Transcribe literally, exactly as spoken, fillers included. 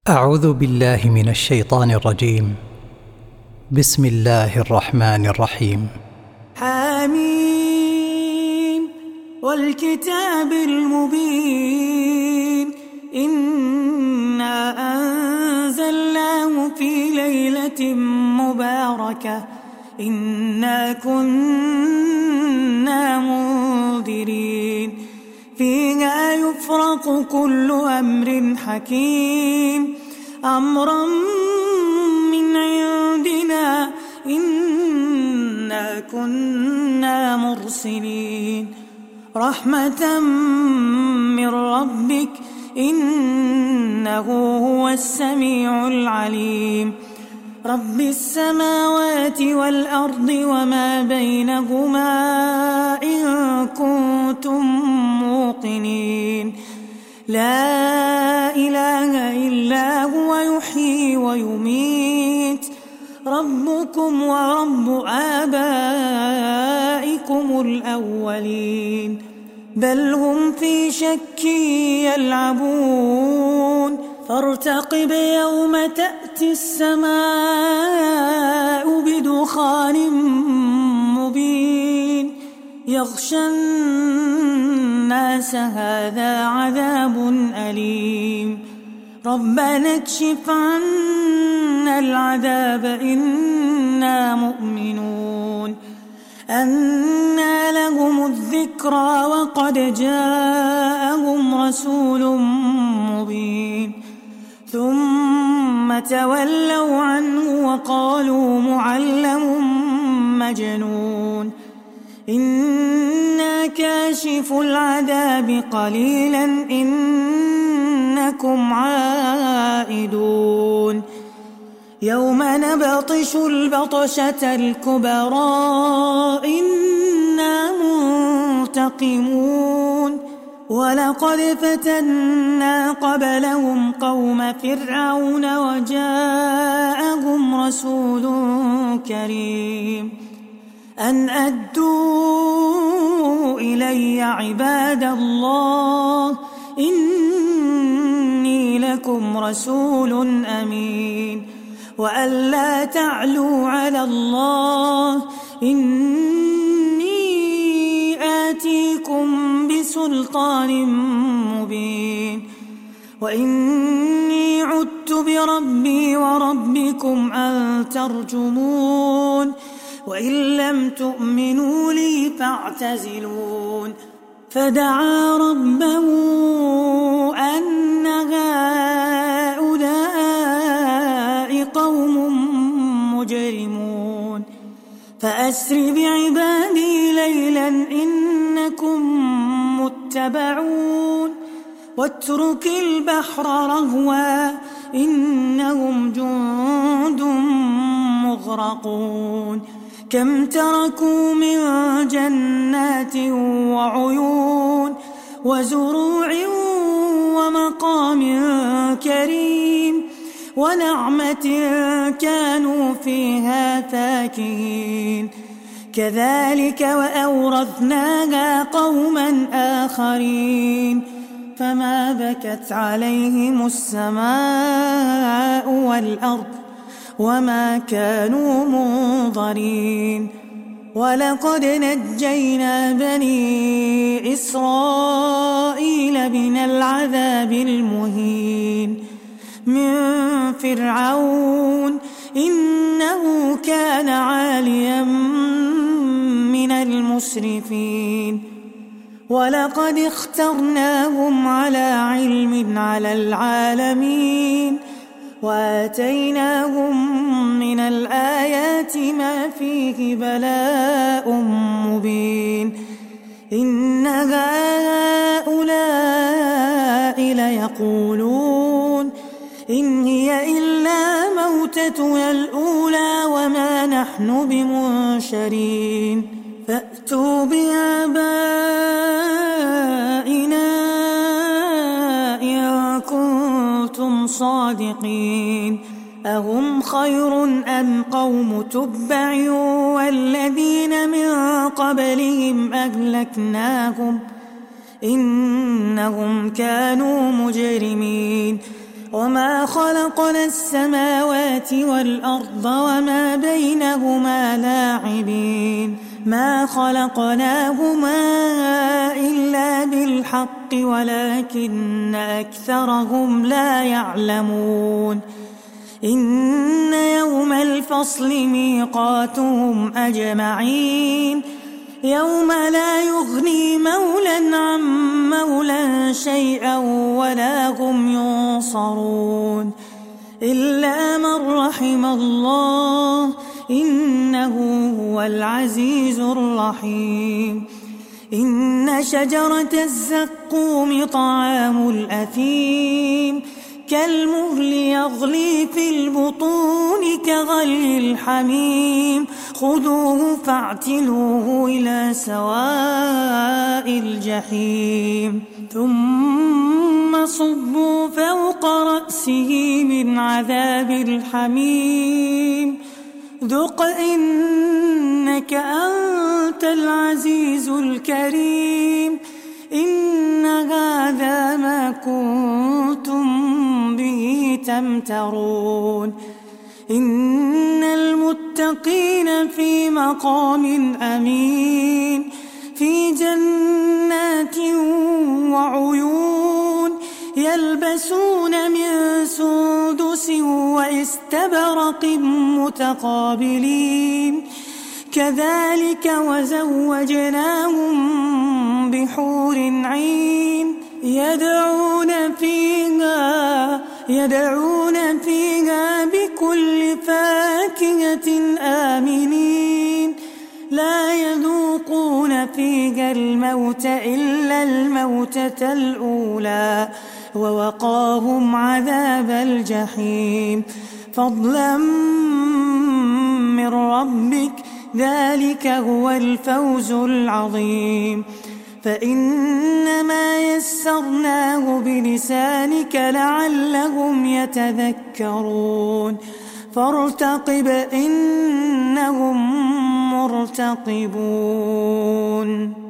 أعوذ بالله من الشيطان الرجيم. بسم الله الرحمن الرحيم. حميم والكتاب المبين إنا أنزلناه في ليلة مباركة إنا كنا منذرين فيها يفرق كل أمر حكيم أمرا من عندنا إنا كنا مرسلين رحمة من ربك إنه هو السميع العليم رب السماوات والأرض وما بينهما إن كنتم موقنين لا إله إلا هو يحيي ويميت ربكم ورب آبائكم الأولين بل هم في شك يلعبون فارتقب يوم تأتي السماء بدخان مبين يغشى الناس هذا عذاب أليم ربنا اكشف عنا العذاب إنا مؤمنون أنى لهم الذكرى وقد جاءهم رسول مبين ثم تولوا عنه وقالوا معلم مجنون إنا كاشف العذاب قليلا إنكم عائدون يوم نبطش البطشة الكبرى إنا منتقمون ولقد فتنا قبلهم قوم فرعون وجاءهم رسول كريم أن أدوا إلي عباد الله إني لكم رسول أمين وأن لا تعلوا على الله إني آتيكم بسلطان مبين وإني عدت بربي وربكم أن ترجمون وإن لم تؤمنوا لي فاعتزلون فدعا ربه أن هؤلاء قوم مجرمون فأسر بعبادي ليلا إنكم متبعون واترك البحر رهوا إنهم جند مغرقون كم تركوا من جنات وعيون وزروع ومقام كريم ونعمة كانوا فيها فاكهين كذلك وأورثناها قوما آخرين فما بكت عليهم السماء والأرض وما كانوا منظرين ولقد نجينا بني إسرائيل من العذاب المهين من فرعون إنه كان عاليا من المسرفين ولقد اخترناهم على علم على العالمين وآتيناهم من الآيات ما فيه بلاء مبين إن هؤلاء ليقولون إن هي إلا موتتنا الأولى وما نحن بمنشرين فأتوا بآبائنا إن كنتم صادقين أهم خير أم قوم تبع والذين من قبلهم أهلكناهم إنهم كانوا مجرمين وما خلقنا السماوات والأرض وما بينهما لاعبين ما خلقناهما إلا بالحق ولكن أكثرهم لا يعلمون إن يوم الفصل ميقاتهم أجمعين يوم لا يغني مولى عن مولى شيئا ولا هم ينصرون إلا من رحم الله إنه هو العزيز الرحيم إن شجرة الزقوم طعام الأثيم كالمهل يغلي في البطون كغلي الحميم خذوه فاعتلوه إلى سواء الجحيم ثم صبوا فوق رأسه من عذاب الحميم ذق إنك أنت العزيز الكريم إن هذا ما كنتم به تمترون إن المتقين في مقام أمين في جنات وعيون يلبسون من سندس واستبرق متقابلين كذلك وزوجناهم بحور عين يدعون فيها يدعون فيها بكل فاكهة آمنين لا يذوقون فيها الموت إلا الموتة الأولى ووقاهم عذاب الجحيم فضلا من ربك ذلك هو الفوز العظيم فإنما يسرناه بلسانك لعلهم يتذكرون فارتقب إنهم مرتقبون.